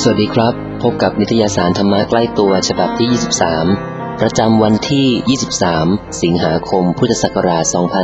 วัสดีครับพบกับนิตยสารธรรมะใกล้ตัวฉบับที่23ประจำวันที่23สิงหาคมพุทธศักราช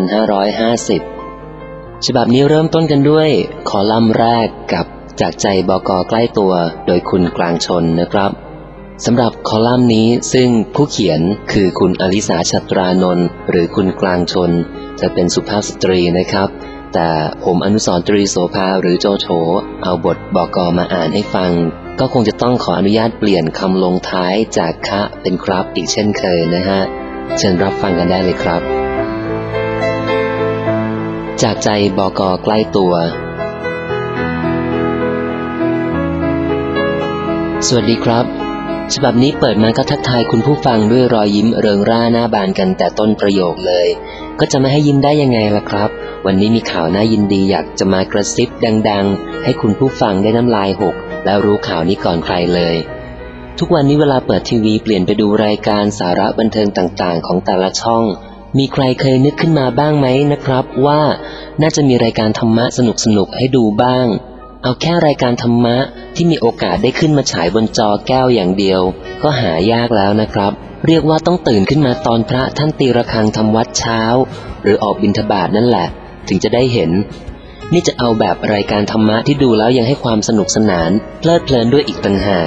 2550ฉบับนี้เริ่มต้นกันด้วยคอลัมน์แรกกับจากใจบก.ใกล้ตัวโดยคุณกลางชนนะครับสำหรับคอลัมน์นี้ซึ่งผู้เขียนคือคุณอลิสาชัตรานนท์หรือคุณกลางชนจะเป็นสุภาพสตรีนะครับแต่ผมอนุสรณ์ตรีโสภาหรือโจโฉเอาบทบก.มาอ่านให้ฟังก็คงจะต้องขออนุญาตเปลี่ยนคำลงท้ายจากคะเป็นครับอีกเช่นเคยนะฮะเชิญรับฟังกันได้เลยครับจากใจบก.ใกล้ตัวสวัสดีครับฉบับนี้เปิดมาก็ทักทายคุณผู้ฟังด้วยรอยยิ้มเริงร่าหน้าบานกันแต่ต้นประโยคเลยก็จะไม่ให้ยิ้มได้ยังไงล่ะครับวันนี้มีข่าวน่ายินดีอยากจะมากระซิบดังๆให้คุณผู้ฟังได้น้ำลายหกแล้วรู้ข่าวนี้ก่อนใครเลยทุกวันนี้เวลาเปิดทีวีเปลี่ยนไปดูรายการสาระบันเทิงต่างๆของแต่ละช่องมีใครเคยนึกขึ้นมาบ้างไหมนะครับว่าน่าจะมีรายการธรรมะสนุกๆให้ดูบ้างเอาแค่รายการธรรมะที่มีโอกาสได้ขึ้นมาฉายบนจอแก้วอย่างเดียวก็หายากแล้วนะครับเรียกว่าต้องตื่นขึ้นมาตอนพระท่านตีระฆังทำวัดเช้าหรือออกบิณฑบาตนั่นแหละถึงจะได้เห็นนี่จะเอาแบบรายการธรรมะที่ดูแล้วยังให้ความสนุกสนานเพลิดเพลินด้วยอีกต่างหาก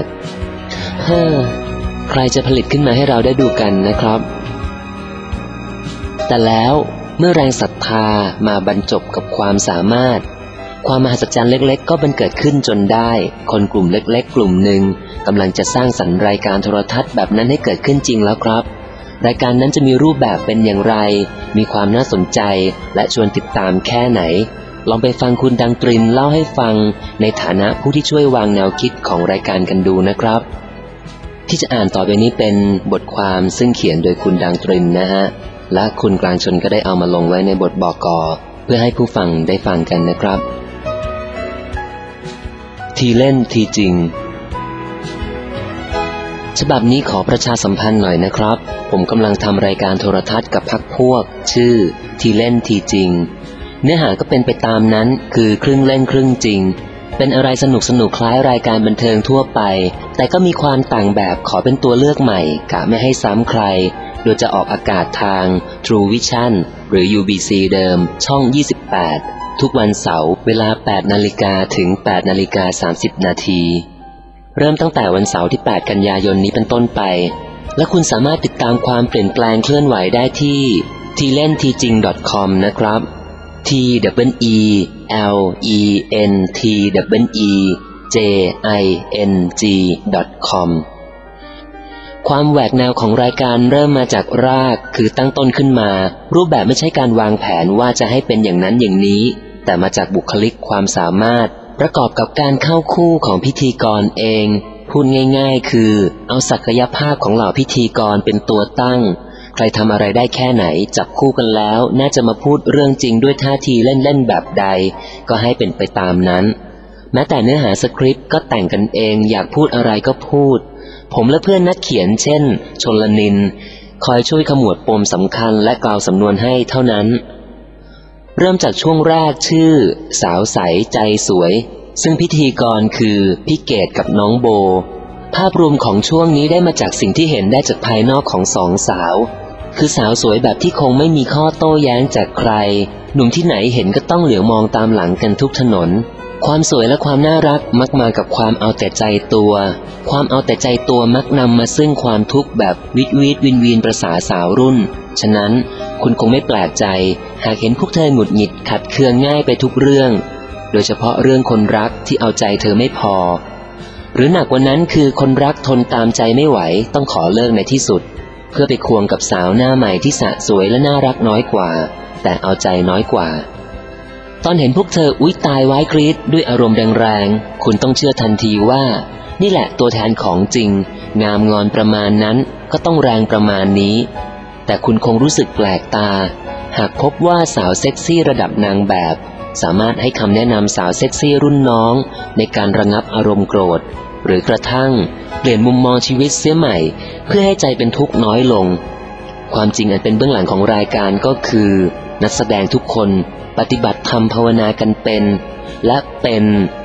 ใครจะผลิตขึ้นมาให้เราได้ดูกันนะครับแต่แล้วเมื่อแรงศรัทธามาบรรจบกับความสามารถความมหัศจรรย์เล็กๆก็บังเกิดขึ้นจนได้คนกลุ่มเล็กๆกลุ่มหนึ่งกำลังจะสร้างสรรค์รายการโทรทัศน์แบบนั้นให้เกิดขึ้นจริงแล้วครับรายการนั้นจะมีรูปแบบเป็นอย่างไรมีความน่าสนใจและชวนติดตามแค่ไหนลองไปฟังคุณดังตรินเล่าให้ฟังในฐานะผู้ที่ช่วยวางแนวคิดของรายการกันดูนะครับที่จะอ่านต่อไปนี้เป็นบทความซึ่งเขียนโดยคุณดังตรินนะฮะและคุณกลางชนก็ได้เอามาลงไว้ในบทบก.เพื่อให้ผู้ฟังได้ฟังกันนะครับทีเล่นทีจริงฉบับนี้ขอประชาสัมพันธ์หน่อยนะครับผมกำลังทำรายการโทรทัศน์กับพรรคพวกชื่อทีเล่นทีจริงเนื้อหาก็เป็นไปตามนั้นคือครึ่งเล่นครึ่งจริงเป็นอะไรสนุกคล้ายรายการบันเทิงทั่วไปแต่ก็มีความต่างแบบขอเป็นตัวเลือกใหม่กะไม่ให้ซ้ำใครโดยจะออกอากาศทาง True Vision หรือ UBC เดิมช่อง28ทุกวันเสาร์เวลา 8 นาฬิกาถึง 8 นาฬิกา 30 นาทีเริ่มตั้งแต่วันเสาร์ที่ 8 กันยายนนี้เป็นต้นไปและคุณสามารถติดตามความเปลี่ยนแปลงเคลื่อนไหวได้ที่ tlenTjing.com นะครับ tlenTjing.com ความแหวกแนวของรายการเริ่มมาจากรากคือตั้งต้นขึ้นมารูปแบบไม่ใช่การวางแผนว่าจะให้เป็นอย่างนั้นอย่างนี้แต่มาจากบุคลิกความสามารถประกอบกับการเข้าคู่ของพิธีกรเองพูดง่ายๆคือเอาศักยภาพของเหล่าพิธีกรเป็นตัวตั้งใครทำอะไรได้แค่ไหนจับคู่กันแล้วน่าจะมาพูดเรื่องจริงด้วยท่าทีเล่นๆแบบใดก็ให้เป็นไปตามนั้นแม้แต่เนื้อหาสคริปต์ก็แต่งกันเองอยากพูดอะไรก็พูดผมและเพื่อนนักเขียนเช่นชลนินคอยช่วยขมวดปมสำคัญและกล่าวสำนวนให้เท่านั้นเริ่มจากช่วงแรกชื่อสาวใสใจสวยซึ่งพิธีกรคือพี่เกดกับน้องโบภาพรวมของช่วงนี้ได้มาจากสิ่งที่เห็นได้จากภายนอกของสองสาวคือสาวสวยแบบที่คงไม่มีข้อโต้แย้งจากใครหนุ่มที่ไหนเห็นก็ต้องเหลียวมองตามหลังกันทุกถนนความสวยและความน่ารักมักมากับความเอาแต่ใจตัวความเอาแต่ใจตัวมักนำมาซึ่งความทุกข์แบบวิดวินประสาสาวรุ่นฉะนั้นคุณคงไม่แปลกใจหากเห็นพวกเธอหงุดหงิดขัดเคืองง่ายไปทุกเรื่องโดยเฉพาะเรื่องคนรักที่เอาใจเธอไม่พอหรือหนักกว่านั้นคือคนรักทนตามใจไม่ไหวต้องขอเลิกในที่สุดเพื่อไปควงกับสาวหน้าใหม่ที่สะสวยและน่ารักน้อยกว่าแต่เอาใจน้อยกว่าตอนเห็นพวกเธออุ๊ยตายไว้กรี๊ดด้วยอารมณ์แรงๆคุณต้องเชื่อทันทีว่านี่แหละตัวแทนของจริงงามงอนประมาณนั้นก็ต้องแรงประมาณนี้แต่คุณคงรู้สึกแปลกตาหากพบว่าสาวเซ็กซี่ระดับนางแบบสามารถให้คำแนะนำสาวเซ็กซี่รุ่นน้องในการระงับอารมณ์โกรธหรือกระทั่งเปลี่ยนมุมมองชีวิตเสียใหม่เพื่อให้ใจเป็นทุกข์น้อยลงความจริงอันเป็นเบื้องหลังของรายการก็คือนักแสดงทุกคนปฏิบัติธรรมภาวนากันเป็นและเป็น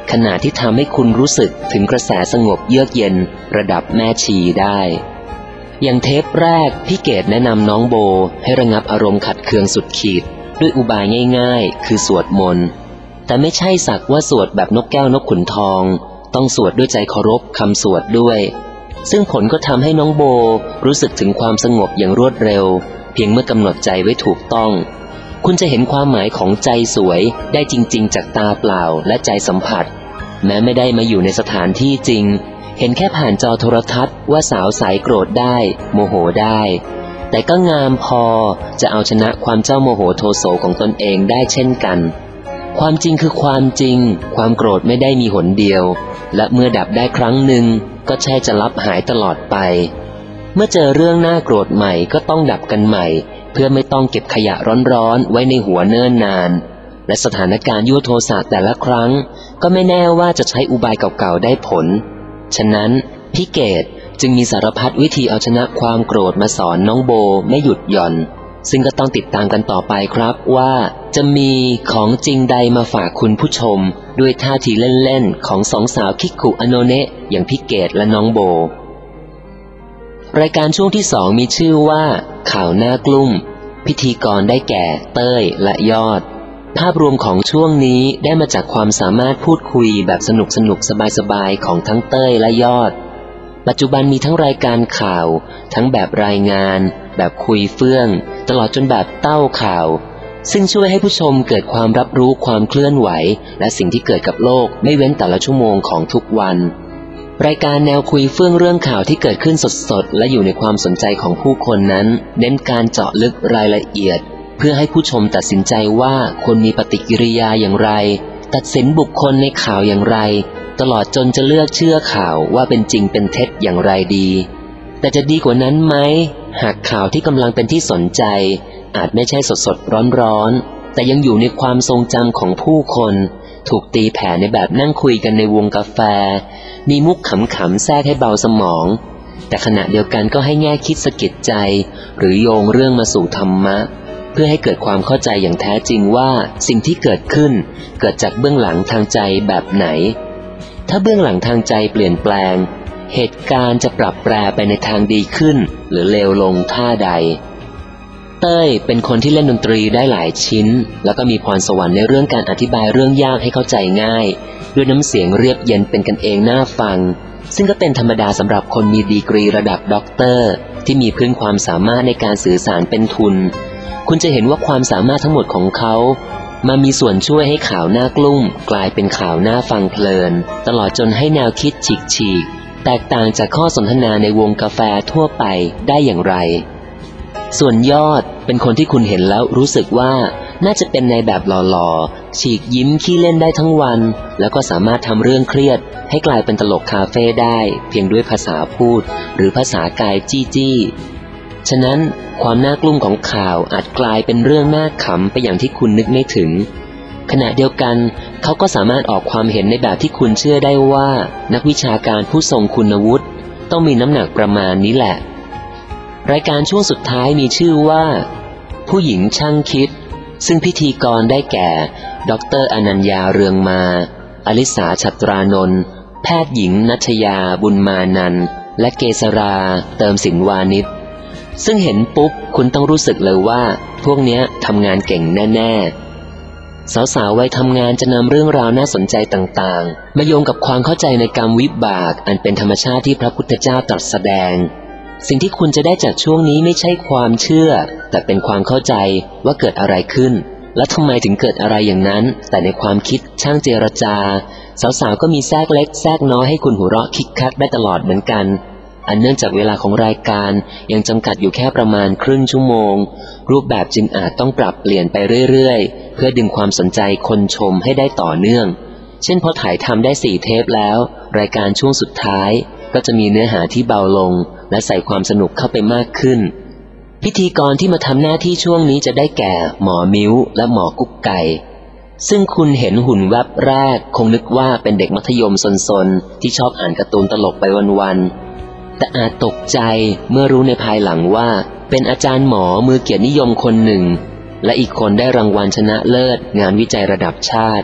ขณะที่ทำให้คุณรู้สึกถึงกระแสสงบเยือกเย็นระดับแม่ชีได้อย่างเทปแรกพี่เกดแนะนำน้องโบให้ระงับอารมณ์ขัดเคืองสุดขีดด้วยอุบายง่ายๆคือสวดมนต์แต่ไม่ใช่สักว่าสวดแบบนกแก้วนกขุนทองต้องสวดด้วยใจเคารพคำสวดด้วยซึ่งผลก็ทำให้น้องโบรู้สึกถึงความสงบอย่างรวดเร็วเพียงเมื่อกำหนดใจไว้ถูกต้องคุณจะเห็นความหมายของใจสวยได้จริงๆจากตาเปล่าและใจสัมผัสแม้ไม่ได้มาอยู่ในสถานที่จริงเห็นแค่ผ่านจอโทรทัศน์ว่าสาวสายโกรธได้โมโหได้แต่ก็งามพอจะเอาชนะความเจ้าโมโหโทโสของตนเองได้เช่นกันความจริงคือความจริงความโกรธไม่ได้มีหนเดียวและเมื่อดับได้ครั้งหนึ่งก็ใช่จะลับหายตลอดไปเมื่อเจอเรื่องน่าโกรธใหม่ก็ต้องดับกันใหม่เพื่อไม่ต้องเก็บขยะร้อนๆไว้ในหัวเนิ่นนานและสถานการณ์ยั่วโทสะแต่ละครั้งก็ไม่แน่ว่าจะใช้อุบายเก่าๆได้ผลฉะนั้นพี่เกดจึงมีสารพัดวิธีเอาชนะความโกรธมาสอนน้องโบไม่หยุดหย่อนซึ่งก็ต้องติดตามกันต่อไปครับว่าจะมีของจริงใดมาฝากคุณผู้ชมด้วยท่าทีเล่นๆของสองสาวคิกคุอโนเนะอย่างพี่เกดและน้องโบรายการช่วงที่สองมีชื่อว่าข่าวหน้ากลุ้มพิธีกรได้แก่เต้ยและยอดภาพรวมของช่วงนี้ได้มาจากความสามารถพูดคุยแบบสนุกสบายๆของทั้งเต้ยและยอดปัจจุบันมีทั้งรายการข่าวทั้งแบบรายงานแบบคุยเฟื่องตลอดจนแบบเต้าข่าวซึ่งช่วยให้ผู้ชมเกิดความรับรู้ความเคลื่อนไหวและสิ่งที่เกิดกับโลกไม่เว้นแต่ละชั่วโมงของทุกวันรายการแนวคุยเฟื่องเรื่องข่าวที่เกิดขึ้นสดๆและอยู่ในความสนใจของผู้คนนั้นเน้นการเจาะลึกรายละเอียดเพื่อให้ผู้ชมตัดสินใจว่าควรมีปฏิกิริยาอย่างไรตัดสินบุคคลในข่าวอย่างไรตลอดจนจะเลือกเชื่อข่าวว่าเป็นจริงเป็นเท็จอย่างไรดีแต่จะดีกว่านั้นไหมหากข่าวที่กำลังเป็นที่สนใจอาจไม่ใช่สดๆร้อนๆแต่ยังอยู่ในความทรงจำของผู้คนถูกตีแผ่ในแบบนั่งคุยกันในวงกาแฟมีมุกขำๆแทรกให้เบาสมองแต่ขณะเดียวกันก็ให้แง่คิดสะกิดใจหรือโยงเรื่องมาสู่ธรรมะเพื่อให้เกิดความเข้าใจอย่างแท้จริงว่าสิ่งที่เกิดขึ้นเกิดจากเบื้องหลังทางใจแบบไหนถ้าเบื้องหลังทางใจเปลี่ยนแปลงเหตุการณ์จะปรับแปรไปในทางดีขึ้นหรือเลวลงท่าใดเต้ยเป็นคนที่เล่นดนตรีได้หลายชิ้นแล้วก็มีพรสวรรค์ในเรื่องการอธิบายเรื่องยากให้เข้าใจง่ายด้วยน้ำเสียงเรียบเย็นเป็นกันเองน่าฟังซึ่งก็เป็นธรรมดาสำหรับคนมีดีกรีระดับด็อกเตอร์ที่มีพื้นความสามารถในการสื่อสารเป็นทุนคุณจะเห็นว่าความสามารถทั้งหมดของเขามามีส่วนช่วยให้ข่าวหน้ากลุ้มกลายเป็นข่าวหน้าฟังเพลินตลอดจนให้แนวคิดฉีกแตกต่างจากข้อสนทนาในวงกาแฟทั่วไปได้อย่างไรส่วนยอดเป็นคนที่คุณเห็นแล้วรู้สึกว่าน่าจะเป็นในแบบหล่อๆฉีกยิ้มขี้เล่นได้ทั้งวันแล้วก็สามารถทำเรื่องเครียดให้กลายเป็นตลกคาเฟ่ได้เพียงด้วยภาษาพูดหรือภาษากายจี้ฉะนั้นความน่ากลุ้มของข่าวอาจกลายเป็นเรื่องน่าขำไปอย่างที่คุณนึกไม่ถึงขณะเดียวกันเขาก็สามารถออกความเห็นในแบบที่คุณเชื่อได้ว่านักวิชาการผู้ทรงคุณวุฒิต้องมีน้ำหนักประมาณนี้แหละรายการช่วงสุดท้ายมีชื่อว่าผู้หญิงช่างคิดซึ่งพิธีกรได้แก่ดร.อนัญญาเรืองมาอลิสาฉัตรานนท์แพทย์หญิงนัชยาบุญมานันท์และเกษราเติมสินวานิชซึ่งเห็นปุ๊บคุณต้องรู้สึกเลยว่าพวกเนี้ยทำงานเก่งแน่ๆสาวๆวัยทำงานจะนำเรื่องราวน่าสนใจต่างๆมาโยงกับความเข้าใจในกรรมวิบากอันเป็นธรรมชาติที่พระพุทธเจ้าตรัสแสดงสิ่งที่คุณจะได้จากช่วงนี้ไม่ใช่ความเชื่อแต่เป็นความเข้าใจว่าเกิดอะไรขึ้นและทำไมถึงเกิดอะไรอย่างนั้นแต่ในความคิดช่างเจรจาสาวๆก็มีแทรกเล็กแทรกน้อยให้คุณหัวเราะคิกคักได้ตลอดเหมือนกันอันเนื่องจากเวลาของรายการยังจำกัดอยู่แค่ประมาณครึ่งชั่วโมงรูปแบบจึงอาจต้องปรับเปลี่ยนไปเรื่อยๆเพื่อดึงความสนใจคนชมให้ได้ต่อเนื่องเช่นพอถ่ายทำได้4 เทปแล้วรายการช่วงสุดท้ายก็จะมีเนื้อหาที่เบาลงและใส่ความสนุกเข้าไปมากขึ้นพิธีกรที่มาทำหน้าที่ช่วงนี้จะได้แก่หมอมิ้วและหมอกุ๊กไก่ซึ่งคุณเห็นหุ่นแวบแรกคงนึกว่าเป็นเด็กมัธยมซนๆที่ชอบอ่านการ์ตูนตลกไปวันๆแต่อาจตกใจเมื่อรู้ในภายหลังว่าเป็นอาจารย์หมอมือเกียรตินิยมคนหนึ่งและอีกคนได้รางวัลชนะเลิศงานวิจัยระดับชาติ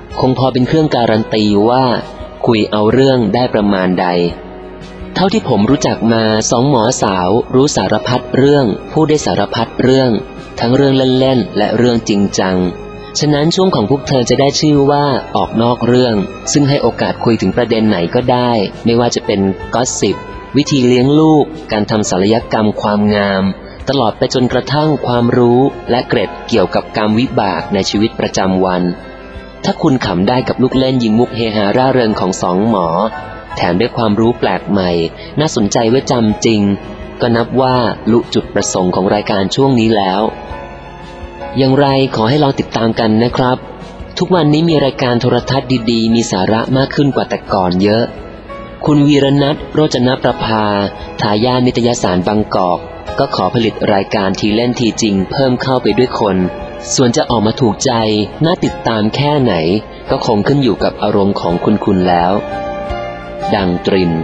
คงพอเป็นเครื่องการันตีว่าคุยเอาเรื่องได้ประมาณใดเท่าที่ผมรู้จักมาสองหมอสาวรู้สารพัดเรื่องพูดได้สารพัดเรื่องทั้งเรื่องเล่นๆและเรื่องจริงจังฉะนั้นช่วงของพวกเธอจะได้ชื่อว่าออกนอกเรื่องซึ่งให้โอกาสคุยถึงประเด็นไหนก็ได้ไม่ว่าจะเป็นก็อสซิปวิธีเลี้ยงลูกการทำศัลยกรรมความงามตลอดไปจนกระทั่งความรู้และเกร็ดเกี่ยวกับกรรมวิบากในชีวิตประจำวันถ้าคุณขำได้กับลูกเล่นยิงมุกเฮฮาร่าเริงของสองหมอแถมด้วยความรู้แปลกใหม่น่าสนใจไว้จำจริงก็นับว่าลุจุดประสงค์ของรายการช่วงนี้แล้วอย่างไรขอให้ลองติดตามกันนะครับทุกวันนี้มีรายการโทรทัศน์ดีๆมีสาระมากขึ้นกว่าแต่ก่อนเยอะคุณวีรนัท โรจนประภาทายาทนิตยสารบางกอกก็ขอผลิตรายการทีเล่นทีจริงเพิ่มเข้าไปด้วยคนส่วนจะออกมาถูกใจน่าติดตามแค่ไหนก็คงขึ้นอยู่กับอารมณ์ของคุณแล้วดังตริน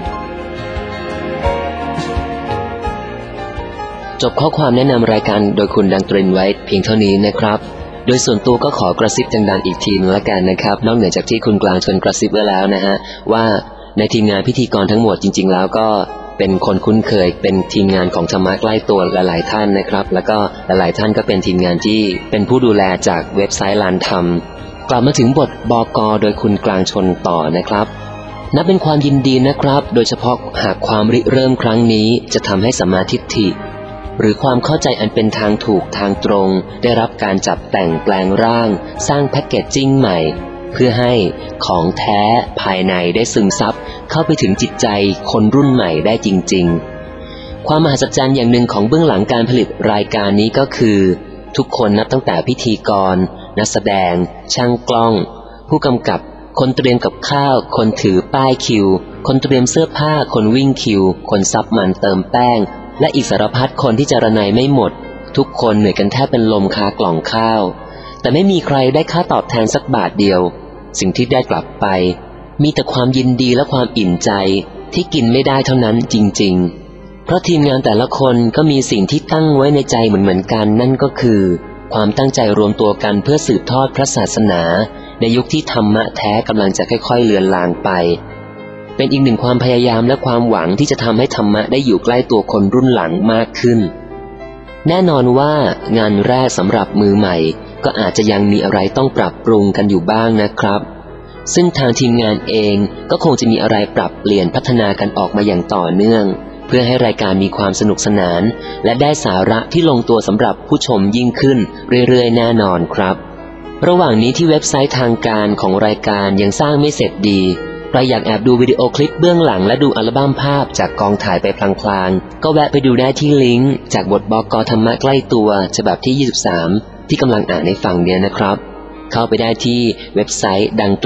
จบข้อความแนะนำรายการโดยคุณดังตรินไว้เพียงเท่านี้นะครับโดยส่วนตัวก็ขอกระซิบดังๆอีกทีนึงละกันนะครับนอกเหนือจากที่คุณกลางชวนกระซิบไว้แล้วนะฮะว่าในทีมงานพิธีกรทั้งหมดจริงๆแล้วก็เป็นคนคุ้นเคยเป็นทีมงานของธรรมะใกล้ตัวหลายๆท่านนะครับแล้วก็หลายๆท่านก็เป็นทีมงานที่เป็นผู้ดูแลจากเว็บไซต์ลานธรรมกลับมาถึงบทบก.โดยคุณกลางชนต่อนะครับนับเป็นความยินดีนะครับโดยเฉพาะหากความริเริ่มครั้งนี้จะทำให้สัมมาทิฏฐิหรือความเข้าใจอันเป็นทางถูกทางตรงได้รับการจับแต่งแปลงร่างสร้างแพ็กเกจจิ้งใหม่เพื่อให้ของแท้ภายในได้ซึมซับเข้าไปถึงจิตใจคนรุ่นใหม่ได้จริงๆความมหัศจรรย์อย่างหนึ่งของเบื้องหลังการผลิตรายการนี้ก็คือทุกคนนับตั้งแต่พิธีกรนักแสดงช่างกล้องผู้กำกับคนเตรียมกับข้าวคนถือป้ายคิวคนเตรียมเสื้อผ้าคนวิ่งคิวคนซับมันเติมแป้งและอีกสารพัดคนที่จะระไนไม่หมดทุกคนเหนื่อยกันแทบเป็นลมคากล่องข้าวแต่ไม่มีใครได้ค่าตอบแทนสักบาทเดียวสิ่งที่ได้กลับไปมีแต่ความยินดีและความอิ่มใจที่กินไม่ได้เท่านั้นจริงๆเพราะทีมงานแต่ละคนก็มีสิ่งที่ตั้งไว้ในใจเหมือนกันนั่นก็คือความตั้งใจรวมตัวกันเพื่อสืบทอดพระศาสนาในยุคที่ธรรมะแท้กำลังจะค่อยๆเลือนลางไปเป็นอีกหนึ่งความพยายามและความหวังที่จะทำให้ธรรมะได้อยู่ใกล้ตัวคนรุ่นหลังมากขึ้นแน่นอนว่างานแรกสำหรับมือใหม่ก็อาจจะยังมีอะไรต้องปรับปรุงกันอยู่บ้างนะครับซึ่งทางทีมงานเองก็คงจะมีอะไรปรับเปลี่ยนพัฒนากันออกมาอย่างต่อเนื่องเพื่อให้รายการมีความสนุกสนานและได้สาระที่ลงตัวสำหรับผู้ชมยิ่งขึ้นเรื่อยๆแน่นอนครับระหว่างนี้ที่เว็บไซต์ทางการของรายการยังสร้างไม่เสร็จดีใครอยากแอบดูวิดีโอคลิปเบื้องหลังและดูอัลบั้มภาพจากกองถ่ายไปพลางๆก็แวะไปดูได้ที่ลิงก์จากบทบก.ธรรมะใกล้ตัวฉบับที่23ที่กำลังอ่านในฝั่งเนี้ยนะครับเข้าไปได้ที่เว็บไซต์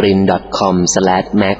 dangtrin.com/mag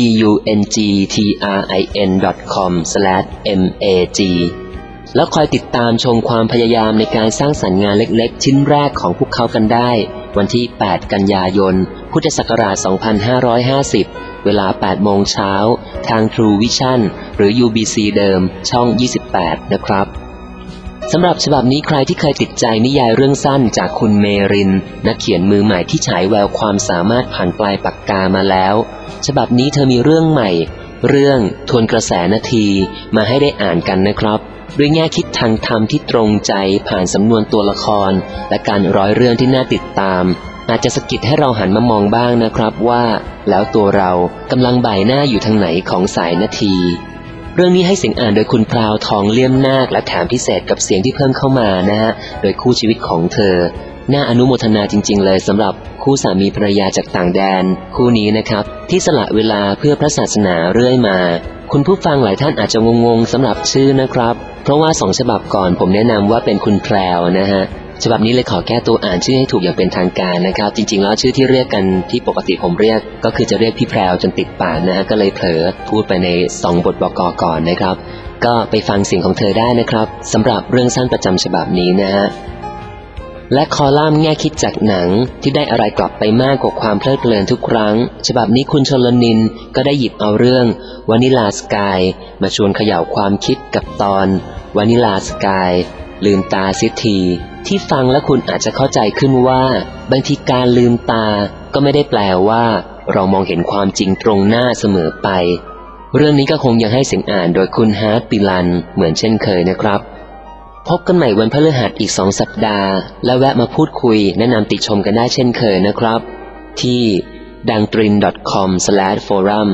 dungtrin.com/mag แล้วคอยติดตามชมความพยายามในการสร้างสรรค์งานเล็กๆชิ้นแรกของพวกเขากันได้วันที่8กันยายนพุทธศักราช2550เวลา 8 โมงเช้าทาง True Vision หรือ UBC เดิมช่อง28นะครับสำหรับฉบับนี้ใครที่เคยติดใจนิยายเรื่องสั้นจากคุณเมรินนักเขียนมือใหม่ที่ฉายแววความสามารถผ่านปลายปากกามาแล้วฉบับนี้เธอมีเรื่องใหม่เรื่องทวนกระแสนาทีมาให้ได้อ่านกันนะครับด้วยแง่คิดทางธรรมที่ตรงใจผ่านสำนวนตัวละครและการร้อยเรื่องที่น่าติดตามอาจจะสะกิดให้เราหันมามองบ้างนะครับว่าแล้วตัวเรากำลังบ่ายหน้าอยู่ทางไหนของสายนาทีเรื่องนี้ให้เสียงอ่านโดยคุณพราวทองเลี่ยมนาคและแถมพิเศษกับเสียงที่เพิ่มเข้ามานะฮะโดยคู่ชีวิตของเธอน่าอนุโมทนาจริงๆเลยสำหรับคู่สามีภรรยาจากต่างแดนคู่นี้นะครับที่สละเวลาเพื่อพระศาสนาเรื่อยมาคุณผู้ฟังหลายท่านอาจจะงงๆสำหรับชื่อนะครับเพราะว่า2ฉบับก่อนผมแนะนำว่าเป็นคุณแพรวนะฮะฉบับนี้เลยขอแก้ตัวอ่านชื่อให้ถูกอย่างเป็นทางการนะครับจริงๆแล้วชื่อที่เรียกกันที่ปกติผมเรียกก็คือจะเรียกพี่แพรวจนติดปากนะฮะก็เลยเผลอพูดไปใน2บทบก.ก่อนนะครับก็ไปฟังเสียงของเธอได้นะครับสำหรับเรื่องสั้นประจำฉบับนี้นะฮะและคอลัมน์แง่คิดจากหนังที่ได้อะไรกลับไปมากกว่าความเพลิดเพลินทุกครั้งฉบับนี้คุณชลนินก็ได้หยิบเอาเรื่องวานิลาสกายมาชวนเขย่าความคิดกับตอนวานิลาสกายลืมตาเสียทีที่ฟังแล้วคุณอาจจะเข้าใจขึ้นว่าบางทีการลืมตาก็ก็ไม่ได้แปลว่าเรามองเห็นความจริงตรงหน้าเสมอไปเรื่องนี้ก็คงยังให้เสียงอ่านโดยคุณฮาร์ตปิลันเหมือนเช่นเคยนะครับพบกันใหม่วันพฤหัสอีก2 สัปดาห์และแวะมาพูดคุยแนะนำติชมกันได้เช่นเคยนะครับที่ dangtrin.com/forum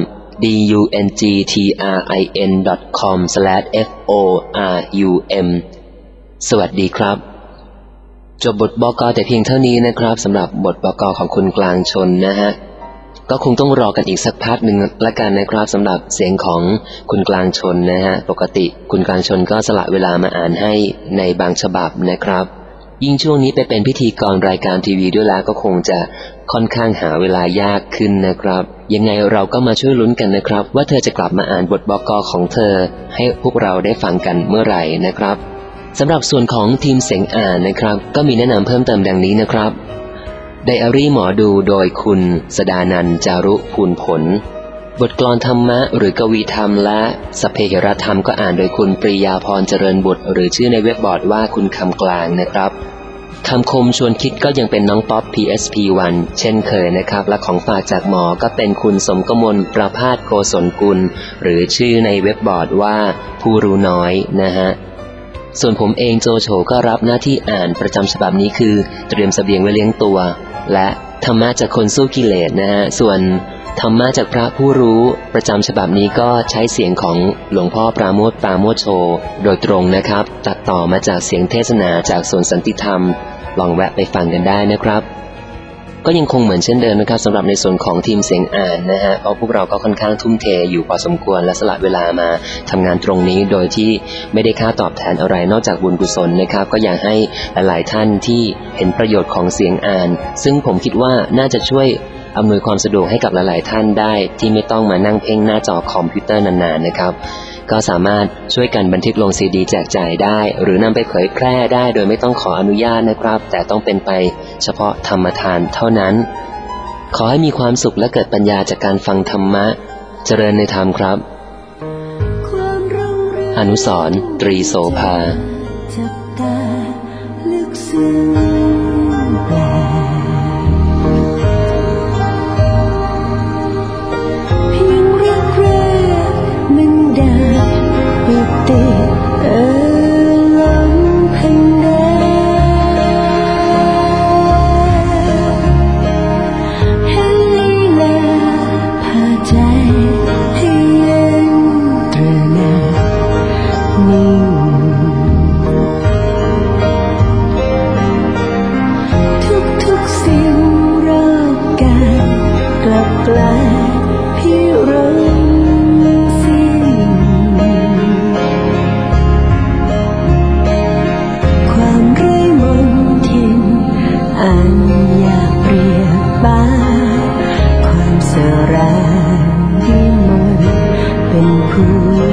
dungtrin.com/forum สวัสดีครับจบบทบก.แต่เพียงเท่านี้นะครับสำหรับบทบก.ของคุณกลางชนนะฮะก็คงต้องรอกันอีกสักพักหนึ่งละกันนะครับสำหรับเสียงของคุณกลางชนนะฮะปกติคุณกลางชนก็สละเวลามาอ่านให้ในบางฉบับนะครับยิ่งช่วงนี้ไปเป็นพิธีกรรายการทีวีด้วยแล้วก็คงจะค่อนข้างหาเวลายากขึ้นนะครับยังไงเราก็มาช่วยลุ้นกันนะครับว่าเธอจะกลับมาอ่านบทบก.ของเธอให้พวกเราได้ฟังกันเมื่อไหร่นะครับสำหรับส่วนของทีมเสียงอ่านนะครับก็มีแนะนำเพิ่มเติมดังนี้นะครับไดอารี่หมอดูโดยคุณสดานันท์จารุภูลผลบทกลอนธรรมะหรือกวีธรรมและสเพเหระธรรมก็อ่านโดยคุณปรียาพรเจริญบุตรหรือชื่อในเว็บบอร์ดว่าคุณคำกลางนะครับคำคมชวนคิดก็ยังเป็นน้องป๊อป PSP1 เช่นเคยนะครับและของฝากจากหมอก็เป็นคุณสมกมลประภาสโกศลกุลหรือชื่อในเว็บบอร์ดว่าผู้รู้น้อยนะฮะส่วนผมเองโจโฉก็รับหน้าที่อ่านประจำฉบับนี้คือเตรียมเสบียงไว้เลี้ยงตัวและธรรมะจากคนสู้กิเลสนะฮะส่วนธรรมะจากพระผู้รู้ประจำฉบับนี้ก็ใช้เสียงของหลวงพ่อปราโมทย์ปราโมชโชโดยตรงนะครับตัดต่อมาจากเสียงเทศนาจากสวนสันติธรรมลองแวะไปฟังกันได้นะครับก็ยังคงเหมือนเช่นเดิมนะครับสำหรับในส่วนของทีมเสียงอ่านนะฮะเพราะพวกเราก็ค่อนข้างทุ่มเทอยู่พอสมควรและสละเวลามาทำงานตรงนี้โดยที่ไม่ได้ค่าตอบแทนอะไรนอกจากบุญกุศลนะครับก็อยากให้หลายๆท่านที่เห็นประโยชน์ของเสียงอ่านซึ่งผมคิดว่าน่าจะช่วยอำนวยความสะดวกให้กับหลายๆท่านได้ที่ไม่ต้องมานั่งเพ่งหน้าจอคอมพิวเตอร์นานๆนะครับก็สามารถช่วยกันบันทึกลงซีดีแจกจ่ายได้หรือนำไปเผยแพร่ได้โดยไม่ต้องขออนุญาตนะครับแต่ต้องเป็นไปเฉพาะธรรมทานเท่านั้นขอให้มีความสุขและเกิดปัญญาจากการฟังธรรมะเจริญในธรรมครับอนุสรณ์ตรีโสภาความสรานวิมลเป็นผู้